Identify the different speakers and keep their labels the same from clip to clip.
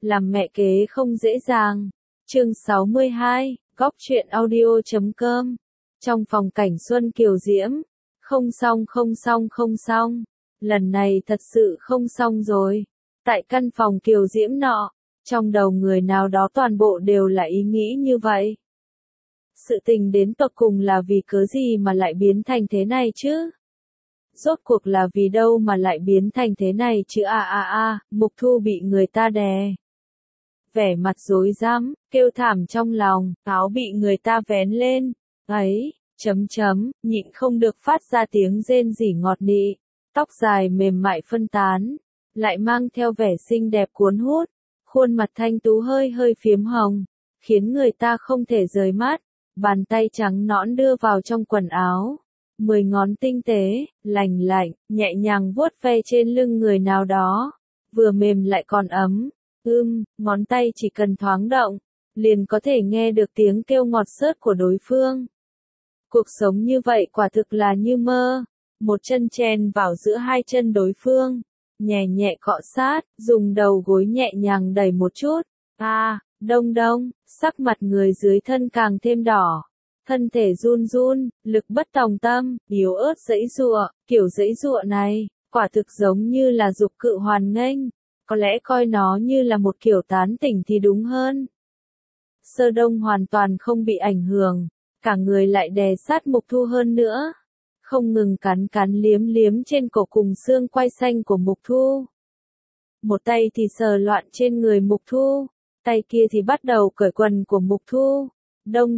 Speaker 1: Làm mẹ kế không dễ dàng. Chương 62, Góc truyện audio.com. Trong phòng cảnh Xuân Kiều Diễm. Không xong. Lần này thật sự không xong rồi. Tại căn phòng Kiều Diễm nọ, trong đầu người nào đó toàn bộ đều là ý nghĩ như vậy. Sự tình đến tột cùng là vì cớ gì mà lại biến thành thế này chứ? Rốt cuộc là vì đâu mà lại biến thành thế này chứ? Mục Thu bị người ta đè. Vẻ mặt rối rắm, kêu thảm trong lòng, áo bị người ta vén lên. Ấy, nhịn không được phát ra tiếng rên rỉ ngọt nị. Tóc dài mềm mại phân tán, lại mang theo vẻ xinh đẹp cuốn hút. Khuôn mặt thanh tú hơi hơi phiếm hồng, khiến người ta không thể rời mắt. Bàn tay trắng nõn đưa vào trong quần áo. 10 ngón tinh tế, lành lạnh, nhẹ nhàng vuốt ve trên lưng người nào đó. Vừa mềm lại còn ấm. Ngón tay chỉ cần thoáng động, liền có thể nghe được tiếng kêu ngọt xớt của đối phương. Cuộc sống như vậy quả thực là như mơ. Một chân chèn vào giữa hai chân đối phương, nhẹ nhẹ cọ sát, dùng đầu gối nhẹ nhàng đẩy một chút. Đông, sắc mặt người dưới thân càng thêm đỏ. Thân thể run run, lực bất tòng tâm, yếu ớt giãy giụa, kiểu giãy giụa này, quả thực giống như là dục cự hoàn nghênh. Có lẽ coi nó như là một kiểu tán tỉnh thì đúng hơn. Sơ Đông hoàn toàn không bị ảnh hưởng, cả người lại đè sát Mục Thu hơn nữa. Không ngừng cắn liếm trên cổ cùng xương quai xanh của Mục Thu. Một tay thì sờ loạn trên người Mục Thu, tay kia thì bắt đầu cởi quần của Mục Thu. Đông,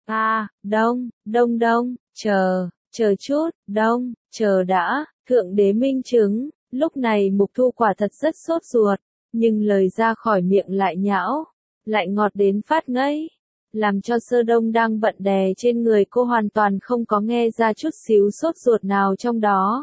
Speaker 1: chờ chút, chờ đã, Thượng Đế minh chứng. Lúc này Mục Thu quả thật rất sốt ruột, nhưng lời ra khỏi miệng lại nhão, lại ngọt đến phát ngấy, làm cho Sơ Đông đang bận đè trên người cô hoàn toàn không có nghe ra chút xíu sốt ruột nào trong đó.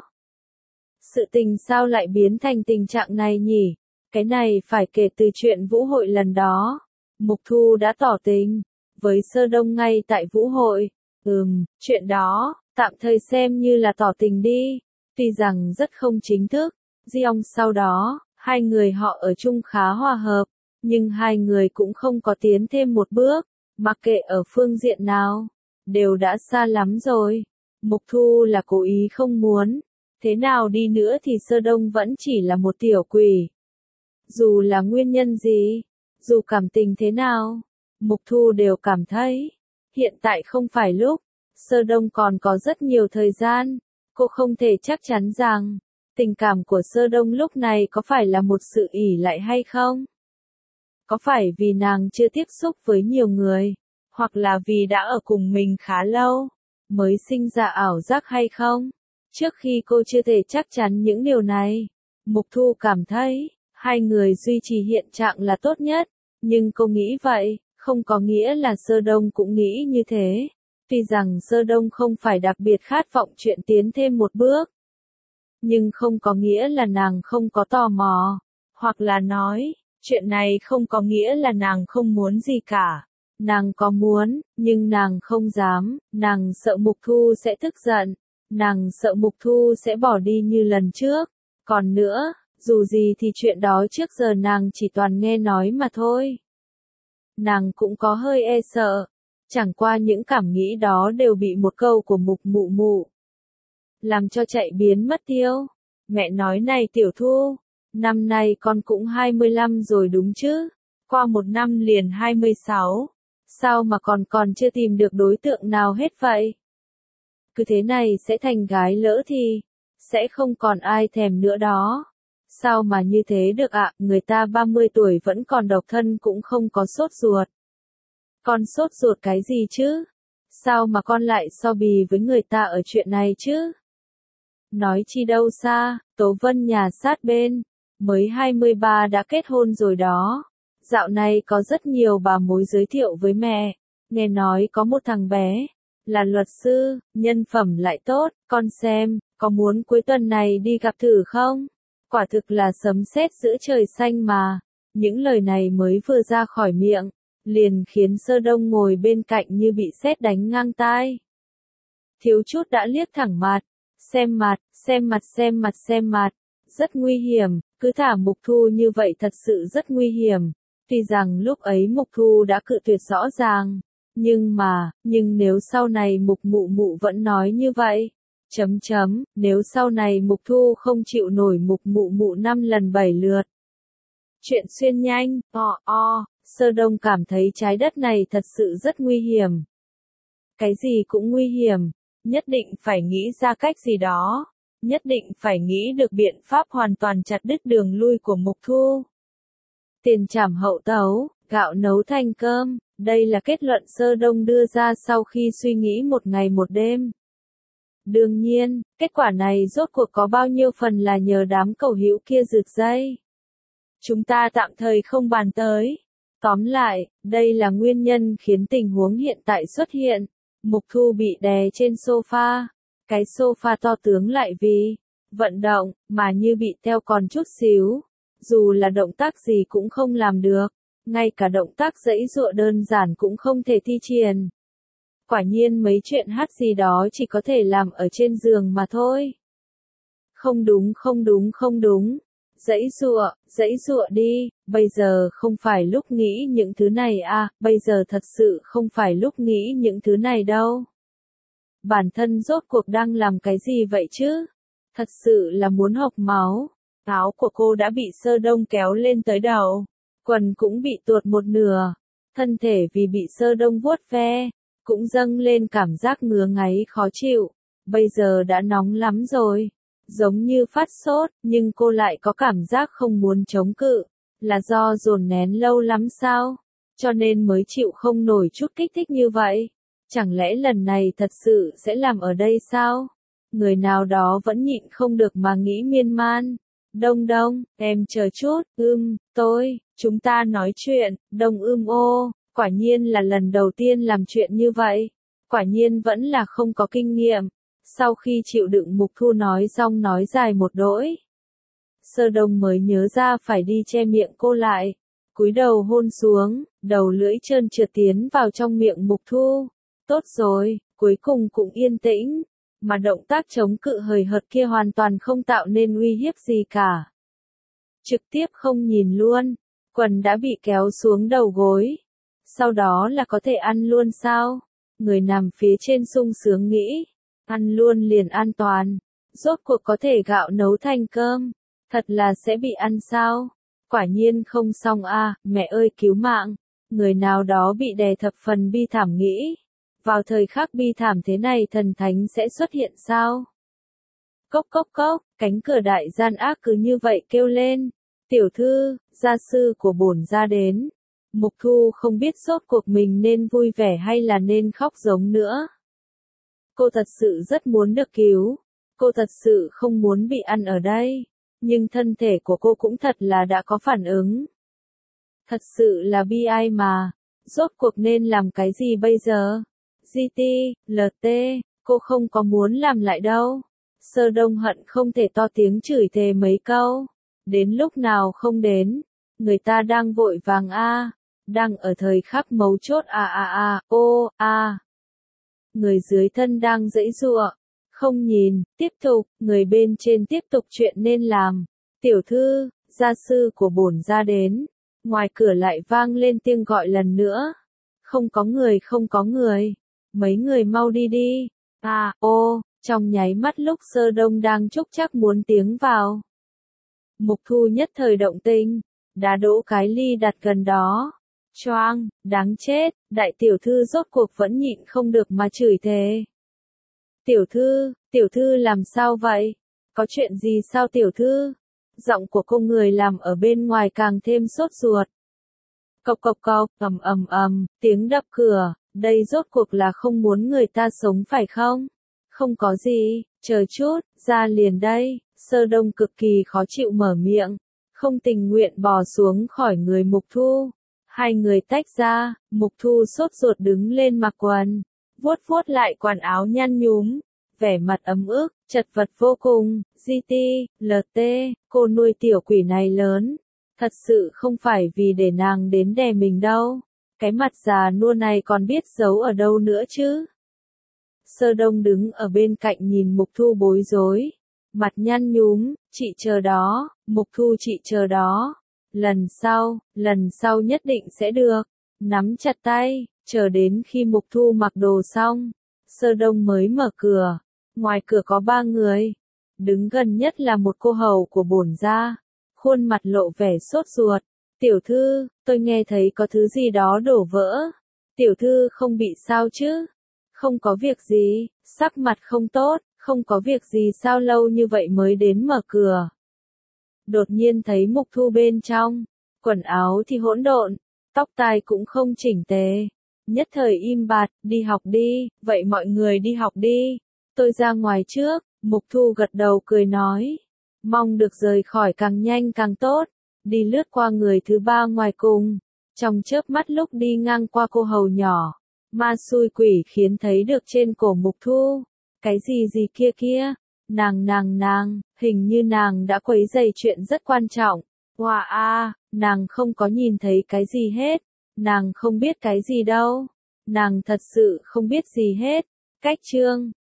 Speaker 1: Sự tình sao lại biến thành tình trạng này nhỉ? Cái này phải kể từ chuyện vũ hội lần đó. Mục Thu đã tỏ tình với Sơ Đông ngay tại vũ hội. Chuyện đó, tạm thời xem như là tỏ tình đi. Tuy rằng rất không chính thức, riêng sau đó, hai người họ ở chung khá hòa hợp, nhưng hai người cũng không có tiến thêm một bước, mặc kệ ở phương diện nào, đều đã xa lắm rồi. Mục Thu là cố ý không muốn, thế nào đi nữa thì Sơ Đông vẫn chỉ là một tiểu quỷ. Dù là nguyên nhân gì, dù cảm tình thế nào, Mục Thu đều cảm thấy, hiện tại không phải lúc, Sơ Đông còn có rất nhiều thời gian. Cô không thể chắc chắn rằng, tình cảm của Sơ Đông lúc này có phải là một sự ỷ lại hay không? Có phải vì nàng chưa tiếp xúc với nhiều người, hoặc là vì đã ở cùng mình khá lâu, mới sinh ra ảo giác hay không? Trước khi cô chưa thể chắc chắn những điều này, Mục Thu cảm thấy, hai người duy trì hiện trạng là tốt nhất, nhưng cô nghĩ vậy, không có nghĩa là Sơ Đông cũng nghĩ như thế. Tuy rằng Sơ Đông không phải đặc biệt khát vọng chuyện tiến thêm một bước, nhưng không có nghĩa là nàng không có tò mò, hoặc là nói, chuyện này không có nghĩa là nàng không muốn gì cả. Nàng có muốn, nhưng nàng không dám, nàng sợ Mục Thu sẽ tức giận, nàng sợ Mục Thu sẽ bỏ đi như lần trước. Còn nữa, dù gì thì chuyện đó trước giờ nàng chỉ toàn nghe nói mà thôi. Nàng cũng có hơi e sợ. Chẳng qua những cảm nghĩ đó đều bị một câu của Mục Mụ Mụ làm cho chạy biến mất tiêu. Mẹ nói này Tiểu Thu, năm nay con cũng 25 rồi đúng chứ? Qua một năm liền 26. Sao mà còn chưa tìm được đối tượng nào hết vậy? Cứ thế này sẽ thành gái lỡ thì sẽ không còn ai thèm nữa đó. Sao mà như thế được ạ? Người ta 30 tuổi vẫn còn độc thân cũng không có sốt ruột. Con sốt ruột cái gì chứ? Sao mà con lại so bì với người ta ở chuyện này chứ? Nói chi đâu xa, Tố Vân nhà sát bên, mới 23 đã kết hôn rồi đó. Dạo này có rất nhiều bà mối giới thiệu với mẹ, nghe nói có một thằng bé, là luật sư, nhân phẩm lại tốt, con xem, có muốn cuối tuần này đi gặp thử không? Quả thực là sấm sét giữa trời xanh mà. Những lời này mới vừa ra khỏi miệng, liền khiến Sơ Đông ngồi bên cạnh như bị sét đánh ngang tai. Thiếu chút đã liếc thẳng mặt, xem mặt, rất nguy hiểm, cứ thả Mục Thu như vậy thật sự rất nguy hiểm. Tuy rằng lúc ấy Mục Thu đã cự tuyệt rõ ràng, nhưng nếu sau này Mục Mụ Mụ vẫn nói như vậy, nếu sau này Mục Thu không chịu nổi Mục Mụ Mụ 5 lần 7 lượt. Chuyện xuyên nhanh, Sơ Đông cảm thấy trái đất này thật sự rất nguy hiểm. Cái gì cũng nguy hiểm, nhất định phải nghĩ ra cách gì đó, nhất định phải nghĩ được biện pháp hoàn toàn chặt đứt đường lui của Mục Thu. Tiền trảm hậu tấu, gạo nấu thành cơm, đây là kết luận Sơ Đông đưa ra sau khi suy nghĩ một ngày một đêm. Đương nhiên, kết quả này rốt cuộc có bao nhiêu phần là nhờ đám cầu hữu kia rực dây. Chúng ta tạm thời không bàn tới. Tóm lại, đây là nguyên nhân khiến tình huống hiện tại xuất hiện. Mục Thu bị đè trên sofa. Cái sofa to tướng lại vì vận động mà như bị teo còn chút xíu. Dù là động tác gì cũng không làm được. Ngay cả động tác giãy giụa đơn giản cũng không thể thi triển. Quả nhiên mấy chuyện hát gì đó chỉ có thể làm ở trên giường mà thôi. Không đúng. Giãy giụa đi, bây giờ không phải lúc nghĩ những thứ này à, bây giờ thật sự không phải lúc nghĩ những thứ này đâu. Bản thân rốt cuộc đang làm cái gì vậy chứ? Thật sự là muốn hộc máu. Áo của cô đã bị Sơ Đông kéo lên tới đầu, quần cũng bị tuột một nửa, thân thể vì bị Sơ Đông vuốt ve, cũng dâng lên cảm giác ngứa ngáy khó chịu, bây giờ đã nóng lắm rồi. Giống như phát sốt, nhưng cô lại có cảm giác không muốn chống cự, là do dồn nén lâu lắm sao? Cho nên mới chịu không nổi chút kích thích như vậy. Chẳng lẽ lần này thật sự sẽ làm ở đây sao? Người nào đó vẫn nhịn không được mà nghĩ miên man. Đông, em chờ chút, chúng ta nói chuyện, Đông ô, quả nhiên là lần đầu tiên làm chuyện như vậy. Quả nhiên vẫn là không có kinh nghiệm. Sau khi chịu đựng Mục Thu nói xong nói dài một đỗi, Sơ Đông mới nhớ ra phải đi che miệng cô lại, cúi đầu hôn xuống, đầu lưỡi trơn trượt tiến vào trong miệng Mục Thu. Tốt rồi, cuối cùng cũng yên tĩnh, mà động tác chống cự hời hợt kia hoàn toàn không tạo nên uy hiếp gì cả. Trực tiếp không nhìn luôn, quần đã bị kéo xuống đầu gối. Sau đó là có thể ăn luôn sao? Người nằm phía trên sung sướng nghĩ. Ăn luôn liền an toàn. Rốt cuộc có thể gạo nấu thành cơm. Thật là sẽ bị ăn sao? Quả nhiên không xong a, mẹ ơi cứu mạng. Người nào đó bị đè thập phần bi thảm nghĩ. Vào thời khắc bi thảm thế này thần thánh sẽ xuất hiện sao? Cốc, cánh cửa đại gian ác cứ như vậy kêu lên. Tiểu thư, gia sư của bổn gia đến. Mục Thu không biết rốt cuộc mình nên vui vẻ hay là nên khóc giống nữa. Cô thật sự rất muốn được cứu. Cô thật sự không muốn bị ăn ở đây. Nhưng thân thể của cô cũng thật là đã có phản ứng. Thật sự là bi ai mà. Rốt cuộc nên làm cái gì bây giờ? GT, LT, cô không có muốn làm lại đâu. Sơ Đông hận không thể to tiếng chửi thề mấy câu. Đến lúc nào không đến. Người ta đang vội vàng đang ở thời khắc mấu chốt Người dưới thân đang giãy giụa, không nhìn, tiếp tục, người bên trên tiếp tục chuyện nên làm. Tiểu thư, gia sư của bổn gia đến. Ngoài cửa lại vang lên tiếng gọi lần nữa. Không có người. Mấy người mau đi đi. Trong nháy mắt lúc Sơ Đông đang chúc chắc muốn tiếng vào. Mục Thu nhất thời động tình, đá đỗ cái ly đặt gần đó. Choang, đáng chết, đại tiểu thư rốt cuộc vẫn nhịn không được mà chửi thề. Tiểu thư làm sao vậy? Có chuyện gì sao tiểu thư? Giọng của cô người làm ở bên ngoài càng thêm sốt ruột. Cộc, tiếng đập cửa, đây rốt cuộc là không muốn người ta sống phải không? Không có gì, chờ chút, ra liền đây. Sơ Đông cực kỳ khó chịu mở miệng, không tình nguyện bò xuống khỏi người Mục Thu. Hai người tách ra, Mục Thu sốt ruột đứng lên mặc quần, vuốt lại quần áo nhăn nhúm, vẻ mặt ấm ức, chật vật vô cùng. GT, LT, cô nuôi tiểu quỷ này lớn, thật sự không phải vì để nàng đến đè mình đâu. Cái mặt già nua này còn biết giấu ở đâu nữa chứ? Sơ Đông đứng ở bên cạnh nhìn Mục Thu bối rối, mặt nhăn nhúm, chị chờ đó, Mục Thu chị chờ đó. lần sau nhất định sẽ được. Nắm chặt tay, chờ đến khi Mục Thu mặc đồ xong, Sơ Đông mới mở cửa. Ngoài cửa có 3 người, đứng gần nhất là một cô hầu của bổn gia, khuôn mặt lộ vẻ sốt ruột. Tiểu thư, tôi nghe thấy có thứ gì đó đổ vỡ. Tiểu thư không bị sao chứ? Không có việc gì, sắc mặt không tốt, không có việc gì sao lâu như vậy mới đến mở cửa. Đột nhiên thấy Mục Thu bên trong, quần áo thì hỗn độn, tóc tai cũng không chỉnh tề. Nhất thời im bặt, đi học đi, vậy mọi người đi học đi. Tôi ra ngoài trước, Mục Thu gật đầu cười nói. Mong được rời khỏi càng nhanh càng tốt. Đi lướt qua người thứ 3 ngoài cùng. Trong chớp mắt lúc đi ngang qua cô hầu nhỏ, ma xui quỷ khiến thấy được trên cổ Mục Thu. Cái gì kia, nàng, hình như nàng đã quấy rầy chuyện rất quan trọng. Wow a, nàng không có nhìn thấy cái gì hết. Nàng không biết cái gì đâu. Nàng thật sự không biết gì hết. Cách chương